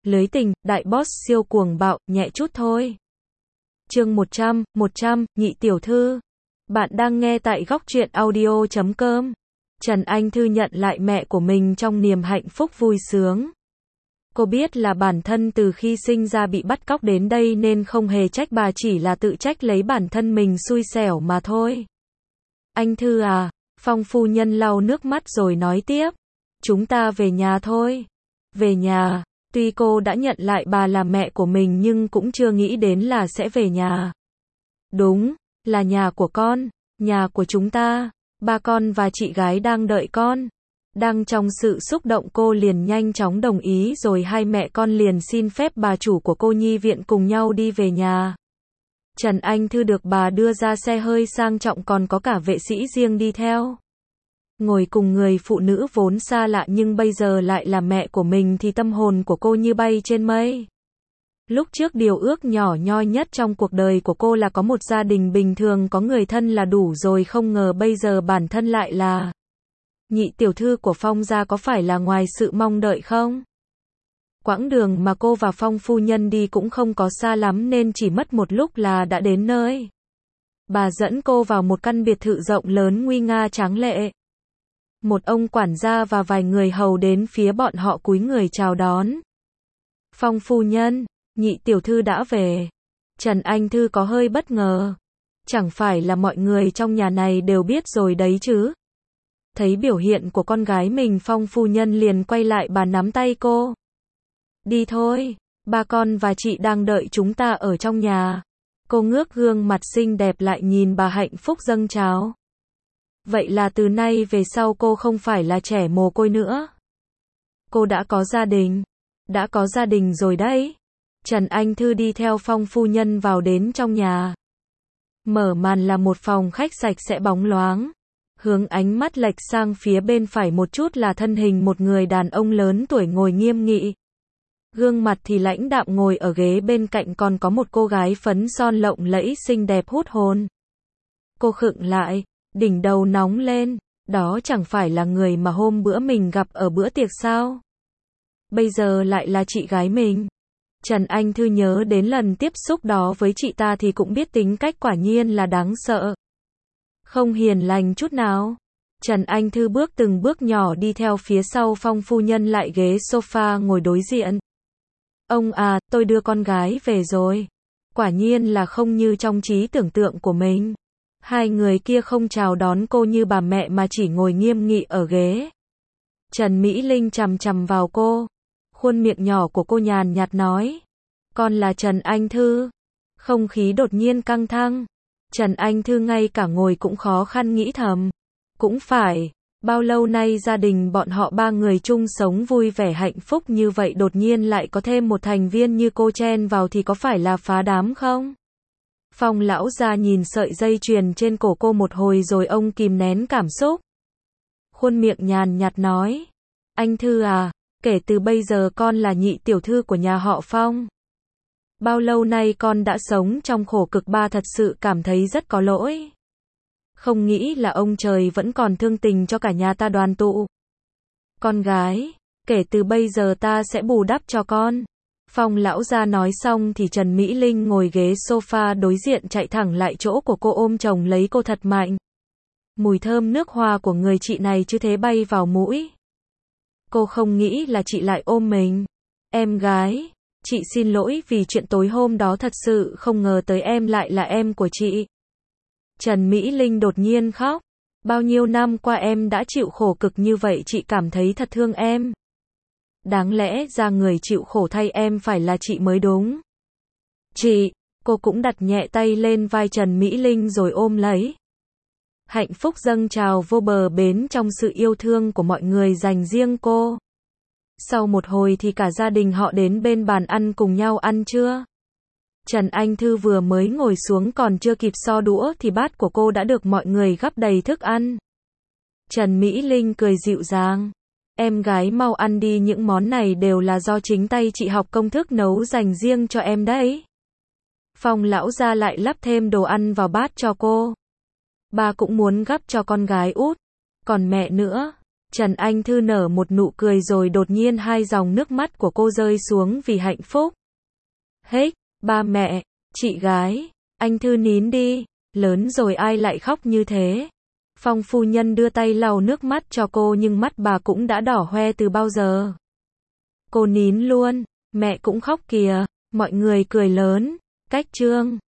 Lưới tình, đại boss siêu cuồng bạo, nhẹ chút thôi. Chương 100, nhị tiểu thư. Bạn đang nghe tại góc truyện audio.com. Trần Anh Thư nhận lại mẹ của mình trong niềm hạnh phúc vui sướng. Cô biết là bản thân từ khi sinh ra bị bắt cóc đến đây nên không hề trách bà, chỉ là tự trách lấy bản thân mình xui xẻo mà thôi. Anh Thư à, Phong phu nhân lau nước mắt rồi nói tiếp. Chúng ta về nhà thôi. Về nhà. Tuy cô đã nhận lại bà là mẹ của mình nhưng cũng chưa nghĩ đến là sẽ về nhà. Đúng, là nhà của con, nhà của chúng ta. Ba con và chị gái đang đợi con. Đang trong sự xúc động cô liền nhanh chóng đồng ý rồi hai mẹ con liền xin phép bà chủ của cô nhi viện cùng nhau đi về nhà. Trần Anh Thư được bà đưa ra xe hơi sang trọng còn có cả vệ sĩ riêng đi theo. Ngồi cùng người phụ nữ vốn xa lạ nhưng bây giờ lại là mẹ của mình thì tâm hồn của cô như bay trên mây. Lúc trước điều ước nhỏ nhoi nhất trong cuộc đời của cô là có một gia đình bình thường có người thân là đủ rồi, không ngờ bây giờ bản thân lại là nhị tiểu thư của Phong gia, có phải là ngoài sự mong đợi không? Quãng đường mà cô và Phong phu nhân đi cũng không có xa lắm nên chỉ mất một lúc là đã đến nơi. Bà dẫn cô vào một căn biệt thự rộng lớn nguy nga tráng lệ. Một ông quản gia và vài người hầu đến phía bọn họ cúi người chào đón. Phong phu nhân, nhị tiểu thư đã về. Trần Anh Thư có hơi bất ngờ. Chẳng phải là mọi người trong nhà này đều biết rồi đấy chứ? Thấy biểu hiện của con gái mình, Phong phu nhân liền quay lại, bà nắm tay cô. Đi thôi, ba con và chị đang đợi chúng ta ở trong nhà. Cô ngước gương mặt xinh đẹp lại nhìn bà hạnh phúc dâng trào. Vậy là từ nay về sau cô không phải là trẻ mồ côi nữa. Cô đã có gia đình. Đã có gia đình rồi đấy. Trần Anh Thư đi theo Phong phu nhân vào đến trong nhà. Mở màn là một phòng khách sạch sẽ bóng loáng. Hướng ánh mắt lệch sang phía bên phải một chút là thân hình một người đàn ông lớn tuổi ngồi nghiêm nghị. Gương mặt thì lãnh đạm ngồi ở ghế bên cạnh còn có một cô gái phấn son lộng lẫy xinh đẹp hút hồn. Cô khựng lại, đỉnh đầu nóng lên, đó chẳng phải là người mà hôm bữa mình gặp ở bữa tiệc sao? Bây giờ lại là chị gái mình. Trần Anh Thư nhớ đến lần tiếp xúc đó với chị ta thì cũng biết tính cách quả nhiên là đáng sợ. Không hiền lành chút nào. Trần Anh Thư bước từng bước nhỏ đi theo phía sau Phong phu nhân lại ghế sofa ngồi đối diện. Ông à, tôi đưa con gái về rồi. Quả nhiên là không như trong trí tưởng tượng của mình. Hai người kia không chào đón cô như bà mẹ mà chỉ ngồi nghiêm nghị ở ghế. Trần Mỹ Linh chằm chằm vào cô. Khuôn miệng nhỏ của cô nhàn nhạt nói. Con là Trần Anh Thư. Không khí đột nhiên căng thẳng. Trần Anh Thư ngay cả ngồi cũng khó khăn nghĩ thầm. Cũng phải, bao lâu nay gia đình bọn họ ba người chung sống vui vẻ hạnh phúc như vậy đột nhiên lại có thêm một thành viên như cô chen vào thì có phải là phá đám không? Phong lão gia nhìn sợi dây chuyền trên cổ cô một hồi rồi ông kìm nén cảm xúc. Khuôn miệng nhàn nhạt nói. Anh Thư à, kể từ bây giờ con là nhị tiểu thư của nhà họ Phong. Bao lâu nay con đã sống trong khổ cực, ba thật sự cảm thấy rất có lỗi. Không nghĩ là ông trời vẫn còn thương tình cho cả nhà ta đoàn tụ. Con gái, kể từ bây giờ ta sẽ bù đắp cho con. Phong lão gia nói xong thì Trần Mỹ Linh ngồi ghế sofa đối diện chạy thẳng lại chỗ của cô ôm chồng lấy cô thật mạnh. Mùi thơm nước hoa của người chị này cứ thế bay vào mũi. Cô không nghĩ là chị lại ôm mình. Em gái, chị xin lỗi vì chuyện tối hôm đó, thật sự không ngờ tới em lại là em của chị. Trần Mỹ Linh đột nhiên khóc. Bao nhiêu năm qua em đã chịu khổ cực như vậy, chị cảm thấy thật thương em. Đáng lẽ ra người chịu khổ thay em phải là chị mới đúng. Chị, cô cũng đặt nhẹ tay lên vai Trần Mỹ Linh rồi ôm lấy. Hạnh phúc dâng trào vô bờ bến trong sự yêu thương của mọi người dành riêng cô. Sau một hồi thì cả gia đình họ đến bên bàn ăn cùng nhau ăn trưa. Trần Anh Thư vừa mới ngồi xuống còn chưa kịp so đũa thì bát của cô đã được mọi người gắp đầy thức ăn. Trần Mỹ Linh cười dịu dàng. Em gái mau ăn đi, những món này đều là do chính tay chị học công thức nấu dành riêng cho em đấy. Phong lão gia lại lắp thêm đồ ăn vào bát cho cô. Ba cũng muốn gắp cho con gái út. Còn mẹ nữa. Trần Anh Thư nở một nụ cười rồi đột nhiên hai dòng nước mắt của cô rơi xuống vì hạnh phúc. Hếch, ba mẹ, chị gái, anh Thư nín đi, lớn rồi ai lại khóc như thế. Phong phu nhân đưa tay lau nước mắt cho cô nhưng mắt bà cũng đã đỏ hoe từ bao giờ. Cô nín luôn, mẹ cũng khóc kìa, mọi người cười lớn, cách trương.